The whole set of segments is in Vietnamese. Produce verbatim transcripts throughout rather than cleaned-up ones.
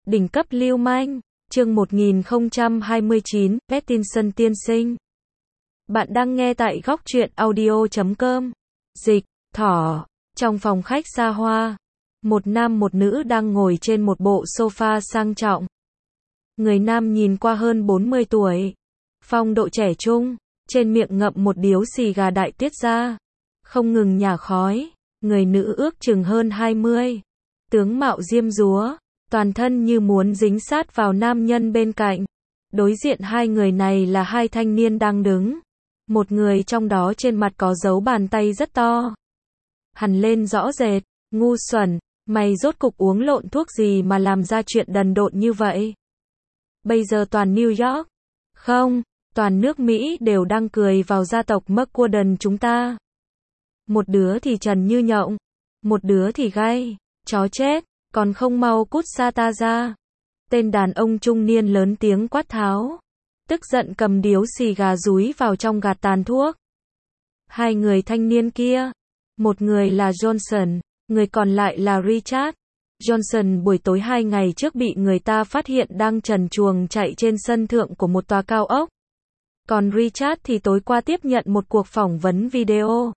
Đỉnh cấp lưu manh, chương một nghìn không trăm hai mươi chín, Pattinson tiên sinh. Bạn đang nghe tại góc truyện audio chấm com. Dịch, thỏ. Trong phòng khách xa hoa, một nam một nữ đang ngồi trên một bộ sofa sang trọng. Người nam nhìn qua hơn bốn mươi tuổi, phong độ trẻ trung, trên miệng ngậm một điếu xì gà đại tiết ra, không ngừng nhả khói. Người nữ ước chừng hơn hai mươi, tướng mạo diêm dúa, toàn thân như muốn dính sát vào nam nhân bên cạnh. Đối diện hai người này là hai thanh niên đang đứng. Một người trong đó trên mặt có dấu bàn tay rất to, hằn lên rõ rệt. Ngu xuẩn, mày rốt cục uống lộn thuốc gì mà làm ra chuyện đần độn như vậy? Bây giờ toàn New York, không, toàn nước Mỹ đều đang cười vào gia tộc McCorden chúng ta. Một đứa thì trần như nhộng, một đứa thì gay, chó chết, còn không mau cút xa ta ra. Tên đàn ông trung niên lớn tiếng quát tháo, tức giận cầm điếu xì gà dúi vào trong gạt tàn thuốc. Hai người thanh niên kia, một người là Johnson, người còn lại là Richard. Johnson buổi tối hai ngày trước bị người ta phát hiện đang trần truồng chạy trên sân thượng của một tòa cao ốc. Còn Richard thì tối qua tiếp nhận một cuộc phỏng vấn video,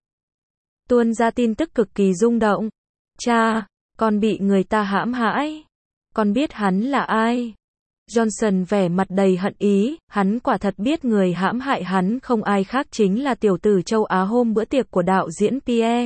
tuôn ra tin tức cực kỳ rung động. Cha, con bị người ta hãm hại. Con biết hắn là ai? Johnson vẻ mặt đầy hận ý, hắn quả thật biết người hãm hại hắn không ai khác chính là tiểu tử châu Á hôm bữa tiệc của đạo diễn Pierre.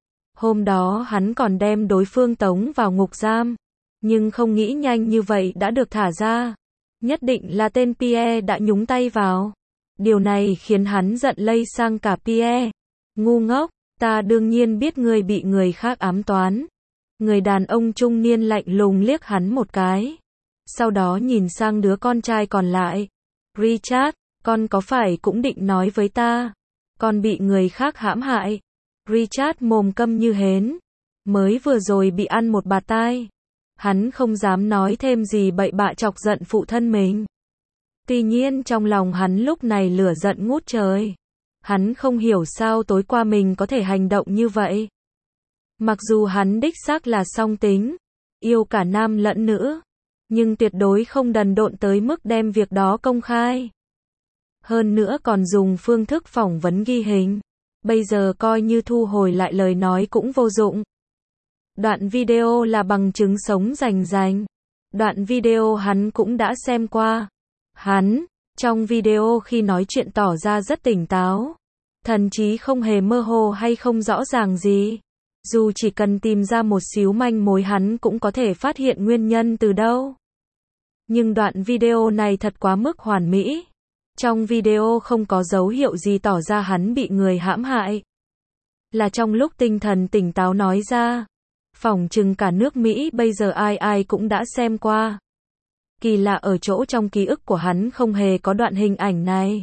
Hôm đó hắn còn đem đối phương tống vào ngục giam, nhưng không nghĩ nhanh như vậy đã được thả ra. Nhất định là tên Pierre đã nhúng tay vào. Điều này khiến hắn giận lây sang cả Pierre. Ngu ngốc, ta đương nhiên biết ngươi bị người khác ám toán. Người đàn ông trung niên lạnh lùng liếc hắn một cái, sau đó nhìn sang đứa con trai còn lại. Richard, con có phải cũng định nói với ta, con bị người khác hãm hại? Richard mồm câm như hến, mới vừa rồi bị ăn một bạt tai. Hắn không dám nói thêm gì bậy bạ chọc giận phụ thân mình. Tuy nhiên trong lòng hắn lúc này lửa giận ngút trời. Hắn không hiểu sao tối qua mình có thể hành động như vậy. Mặc dù hắn đích xác là song tính, yêu cả nam lẫn nữ, nhưng tuyệt đối không đần độn tới mức đem việc đó công khai. Hơn nữa còn dùng phương thức phỏng vấn ghi hình. Bây giờ coi như thu hồi lại lời nói cũng vô dụng. Đoạn video là bằng chứng sống rành rành. Đoạn video hắn cũng đã xem qua. Hắn, trong video khi nói chuyện tỏ ra rất tỉnh táo, thậm chí không hề mơ hồ hay không rõ ràng gì. Dù chỉ cần tìm ra một xíu manh mối hắn cũng có thể phát hiện nguyên nhân từ đâu. Nhưng đoạn video này thật quá mức hoàn mỹ. Trong video không có dấu hiệu gì tỏ ra hắn bị người hãm hại. Là trong lúc tinh thần tỉnh táo nói ra. Phỏng chừng cả nước Mỹ bây giờ ai ai cũng đã xem qua. Kỳ lạ ở chỗ trong ký ức của hắn không hề có đoạn hình ảnh này.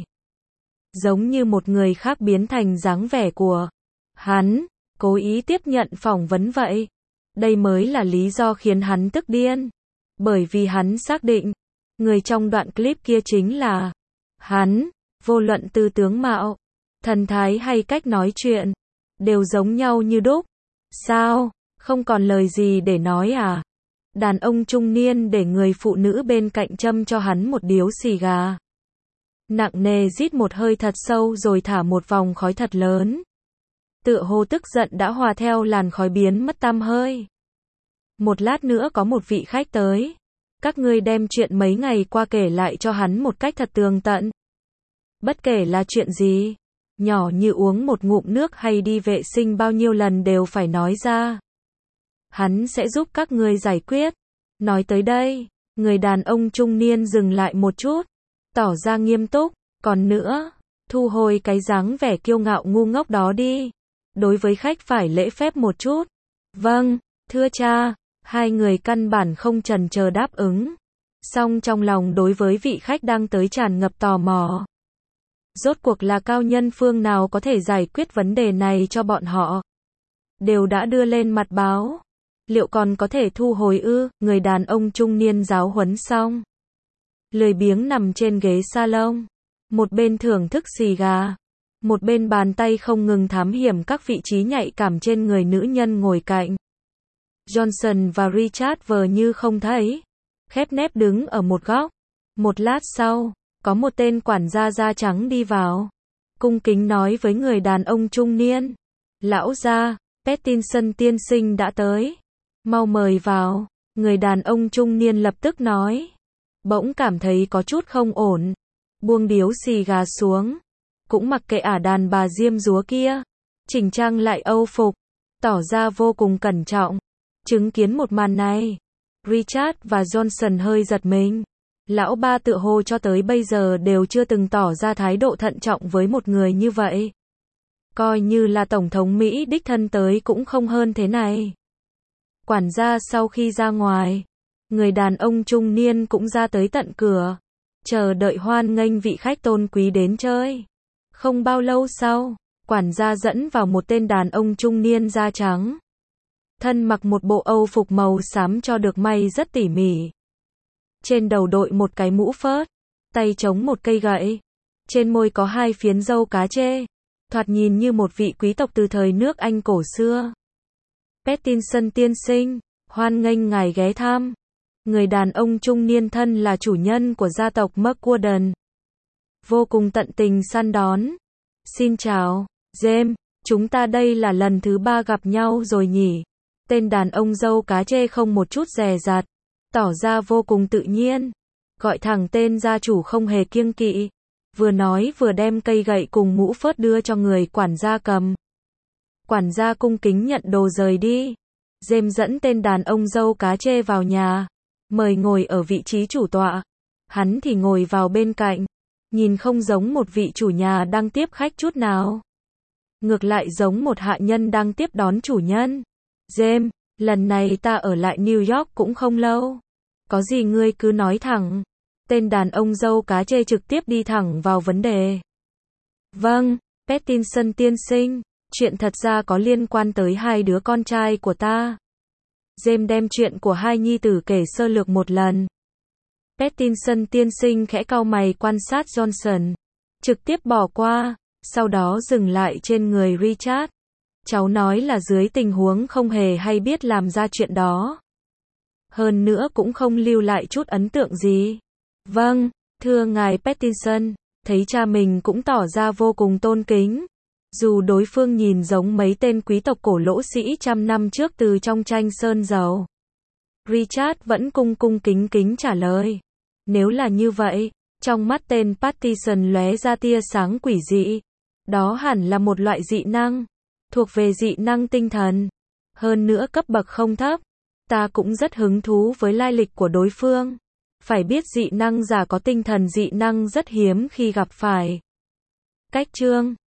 Giống như một người khác biến thành dáng vẻ của hắn, cố ý tiếp nhận phỏng vấn vậy. Đây mới là lý do khiến hắn tức điên. Bởi vì hắn xác định, người trong đoạn clip kia chính là hắn, vô luận từ tướng mạo, thần thái hay cách nói chuyện, đều giống nhau như đúc. Sao, không còn lời gì để nói à? Đàn ông trung niên để người phụ nữ bên cạnh châm cho hắn một điếu xì gà. Nặng nề rít một hơi thật sâu rồi thả một vòng khói thật lớn. Tựa hồ tức giận đã hòa theo làn khói biến mất tăm hơi. Một lát nữa có một vị khách tới. Các ngươi đem chuyện mấy ngày qua kể lại cho hắn một cách thật tường tận. Bất kể là chuyện gì, nhỏ như uống một ngụm nước hay đi vệ sinh bao nhiêu lần đều phải nói ra. Hắn sẽ giúp các ngươi giải quyết. Nói tới đây, người đàn ông trung niên dừng lại một chút, tỏ ra nghiêm túc. Còn nữa, thu hồi cái dáng vẻ kiêu ngạo ngu ngốc đó đi. Đối với khách phải lễ phép một chút. Vâng, thưa cha. Hai người căn bản không chần chờ đáp ứng. Song trong lòng đối với vị khách đang tới tràn ngập tò mò. Rốt cuộc là cao nhân phương nào có thể giải quyết vấn đề này cho bọn họ? Đều đã đưa lên mặt báo. Liệu còn có thể thu hồi ư? Người đàn ông trung niên giáo huấn xong, lười biếng nằm trên ghế salon. Một bên thưởng thức xì gà, một bên bàn tay không ngừng thám hiểm các vị trí nhạy cảm trên người nữ nhân ngồi cạnh. Johnson và Richard vờ như không thấy. khép nép đứng ở một góc. Một lát sau, có một tên quản gia da trắng đi vào. Cung kính nói với người đàn ông trung niên. Lão gia, Pattinson tiên sinh đã tới. Mau mời vào. Người đàn ông trung niên lập tức nói. Bỗng cảm thấy có chút không ổn. Buông điếu xì gà xuống. Cũng mặc kệ ả đàn bà diêm dúa kia. Chỉnh trang lại âu phục. Tỏ ra vô cùng cẩn trọng. Chứng kiến một màn này, Richard và Johnson hơi giật mình. Lão ba tựa hồ cho tới bây giờ đều chưa từng tỏ ra thái độ thận trọng với một người như vậy. Coi như là Tổng thống Mỹ đích thân tới cũng không hơn thế này. Quản gia sau khi ra ngoài, người đàn ông trung niên cũng ra tới tận cửa, chờ đợi hoan nghênh vị khách tôn quý đến chơi. Không bao lâu sau, quản gia dẫn vào một tên đàn ông trung niên da trắng. Thân mặc một bộ âu phục màu xám cho được may rất tỉ mỉ. Trên đầu đội một cái mũ phớt, tay chống một cây gậy. Trên môi có hai phiến râu cá trê. Thoạt nhìn như một vị quý tộc từ thời nước Anh cổ xưa. Pattinson tiên sinh, hoan nghênh ngài ghé thăm. Người đàn ông trung niên thân là chủ nhân của gia tộc McWarden. Vô cùng tận tình săn đón. Xin chào, James, chúng ta đây là lần thứ ba gặp nhau rồi nhỉ? Tên đàn ông râu cá trê không một chút dè dặt, tỏ ra vô cùng tự nhiên. Gọi thẳng tên gia chủ không hề kiêng kỵ. Vừa nói vừa đem cây gậy cùng mũ phớt đưa cho người quản gia cầm. Quản gia cung kính nhận đồ rời đi. James dẫn tên đàn ông râu cá trê vào nhà. Mời ngồi ở vị trí chủ tọa. Hắn thì ngồi vào bên cạnh. Nhìn không giống một vị chủ nhà đang tiếp khách chút nào. Ngược lại giống một hạ nhân đang tiếp đón chủ nhân. James, lần này ta ở lại New York cũng không lâu. Có gì ngươi cứ nói thẳng. Tên đàn ông râu cá trê trực tiếp đi thẳng vào vấn đề. Vâng, Pattinson tiên sinh, chuyện thật ra có liên quan tới hai đứa con trai của ta. James đem chuyện của hai nhi tử kể sơ lược một lần. Pattinson tiên sinh khẽ cau mày quan sát Johnson, trực tiếp bỏ qua, sau đó dừng lại trên người Richard. Cháu nói là dưới tình huống không hề hay biết làm ra chuyện đó. Hơn nữa cũng không lưu lại chút ấn tượng gì. Vâng, thưa ngài Pattinson, thấy cha mình cũng tỏ ra vô cùng tôn kính. Dù đối phương nhìn giống mấy tên quý tộc cổ lỗ sĩ trăm năm trước từ trong tranh sơn dầu. Richard vẫn cung cung kính kính trả lời. Nếu là như vậy, trong mắt tên Pattinson lóe ra tia sáng quỷ dị. Đó hẳn là một loại dị năng, thuộc về dị năng tinh thần. Hơn nữa cấp bậc không thấp. Ta cũng rất hứng thú với lai lịch của đối phương. Phải biết dị năng giả có tinh thần dị năng rất hiếm khi gặp phải. Cách chương